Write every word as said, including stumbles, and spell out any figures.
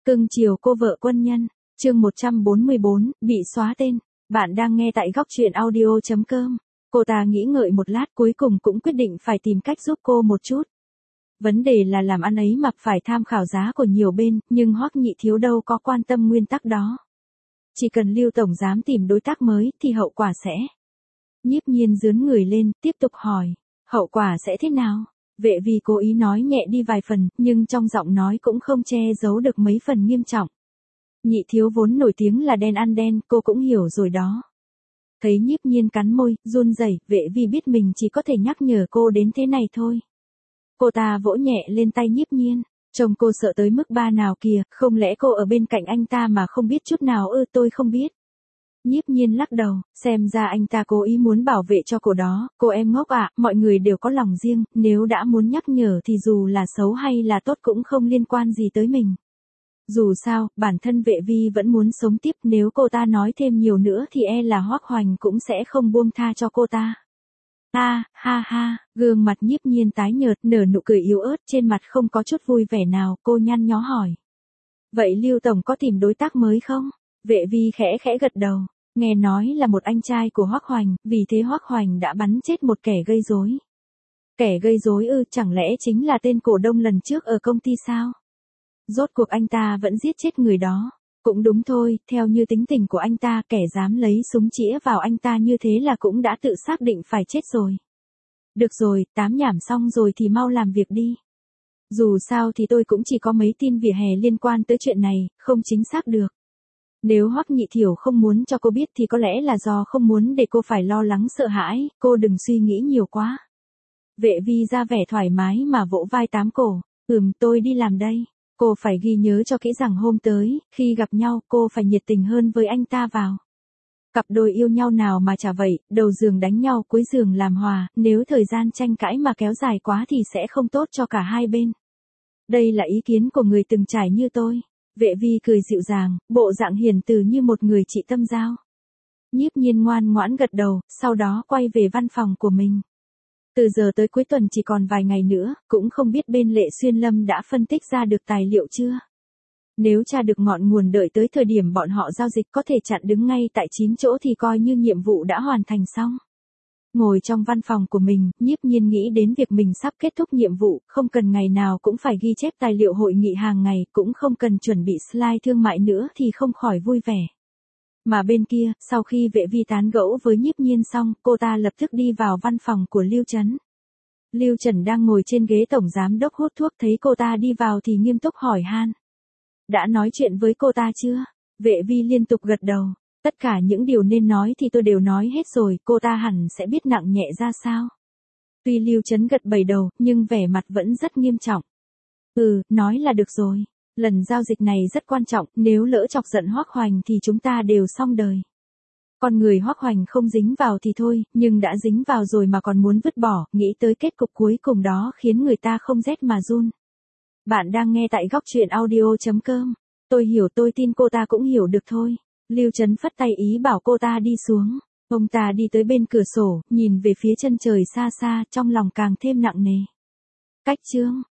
Cưng chiều cô vợ quân nhân, chương một trăm bốn mươi bốn, bị xóa tên. Bạn đang nghe tại góc truyện audio chấm com. Cô ta nghĩ ngợi một lát cuối cùng cũng quyết định phải tìm cách giúp cô một chút. Vấn đề là làm ăn ấy mặc phải tham khảo giá của nhiều bên, nhưng Hoắc Nhị Thiếu đâu có quan tâm nguyên tắc đó. Chỉ cần Lưu tổng giám tìm đối tác mới thì hậu quả sẽ. Nhiếp Nhiên dướn người lên, tiếp tục hỏi, hậu quả sẽ thế nào? Vệ Vi cố ý nói nhẹ đi vài phần, nhưng trong giọng nói cũng không che giấu được mấy phần nghiêm trọng. Nhị Thiếu vốn nổi tiếng là đen ăn đen, cô cũng hiểu rồi đó. Thấy Nhiếp Nhiên cắn môi, run rẩy, Vệ Vi biết mình chỉ có thể nhắc nhở cô đến thế này thôi. Cô ta vỗ nhẹ lên tay Nhiếp Nhiên, trông cô sợ tới mức ba nào kìa, không lẽ cô ở bên cạnh anh ta mà không biết chút nào ư? Tôi không biết. Nhiếp Nhiên lắc đầu, xem ra anh ta cố ý muốn bảo vệ cho cô đó. Cô em ngốc ạ, à, mọi người đều có lòng riêng, nếu đã muốn nhắc nhở thì dù là xấu hay là tốt cũng không liên quan gì tới mình. Dù sao, bản thân Vệ Vi vẫn muốn sống tiếp, nếu cô ta nói thêm nhiều nữa thì e là Hoắc Hoành cũng sẽ không buông tha cho cô ta. Ha, ha ha, gương mặt Nhiếp Nhiên tái nhợt, nở nụ cười yếu ớt, trên mặt không có chút vui vẻ nào, cô nhăn nhó hỏi. Vậy Lưu tổng có tìm đối tác mới không? Vệ Vi khẽ khẽ gật đầu, nghe nói là một anh trai của Hoắc Hoành, vì thế Hoắc Hoành đã bắn chết một kẻ gây rối. Kẻ gây rối ư? Chẳng lẽ chính là tên cổ đông lần trước ở công ty sao? Rốt cuộc anh ta vẫn giết chết người đó. Cũng đúng thôi, theo như tính tình của anh ta, kẻ dám lấy súng chĩa vào anh ta như thế là cũng đã tự xác định phải chết rồi. Được rồi, tám nhảm xong rồi thì mau làm việc đi. Dù sao thì tôi cũng chỉ có mấy tin vỉa hè liên quan tới chuyện này, không chính xác được. Nếu Hoắc Nhị Thiểu không muốn cho cô biết thì có lẽ là do không muốn để cô phải lo lắng sợ hãi, cô đừng suy nghĩ nhiều quá. Vệ Vi ra vẻ thoải mái mà vỗ vai tám cổ, ừm tôi đi làm đây. Cô phải ghi nhớ cho kỹ rằng hôm tới, khi gặp nhau cô phải nhiệt tình hơn với anh ta vào. Cặp đôi yêu nhau nào mà chả vậy, đầu giường đánh nhau cuối giường làm hòa, nếu thời gian tranh cãi mà kéo dài quá thì sẽ không tốt cho cả hai bên. Đây là ý kiến của người từng trải như tôi. Vệ Vi cười dịu dàng, bộ dạng hiền từ như một người chị tâm giao. Nhiếp Nhiên ngoan ngoãn gật đầu, sau đó quay về văn phòng của mình. Từ giờ tới cuối tuần chỉ còn vài ngày nữa, cũng không biết bên Lệ Xuyên Lâm đã phân tích ra được tài liệu chưa. Nếu tra được ngọn nguồn đợi tới thời điểm bọn họ giao dịch có thể chặn đứng ngay tại chín chỗ thì coi như nhiệm vụ đã hoàn thành xong. Ngồi trong văn phòng của mình, Nhiếp Nhiên nghĩ đến việc mình sắp kết thúc nhiệm vụ, không cần ngày nào cũng phải ghi chép tài liệu hội nghị hàng ngày, cũng không cần chuẩn bị slide thương mại nữa thì không khỏi vui vẻ. Mà bên kia, sau khi Vệ Vi tán gẫu với Nhiếp Nhiên xong, cô ta lập tức đi vào văn phòng của Lưu Trấn. Lưu Trần đang ngồi trên ghế tổng giám đốc hút thuốc, thấy cô ta đi vào thì nghiêm túc hỏi han. Đã nói chuyện với cô ta chưa? Vệ Vi liên tục gật đầu. Tất cả những điều nên nói thì tôi đều nói hết rồi, cô ta hẳn sẽ biết nặng nhẹ ra sao. Tuy Lưu Trấn gật bảy đầu, nhưng vẻ mặt vẫn rất nghiêm trọng. Ừ, nói là được rồi. Lần giao dịch này rất quan trọng, nếu lỡ chọc giận Hoắc Hoành thì chúng ta đều xong đời. Con người Hoắc Hoành không dính vào thì thôi, nhưng đã dính vào rồi mà còn muốn vứt bỏ, nghĩ tới kết cục cuối cùng đó khiến người ta không rét mà run. Bạn đang nghe tại góc truyện audio chấm com. Tôi hiểu, tôi tin cô ta cũng hiểu được thôi. Lưu Trấn phất tay ý bảo cô ta đi xuống. Ông ta đi tới bên cửa sổ, nhìn về phía chân trời xa xa, trong lòng càng thêm nặng nề. Cách chương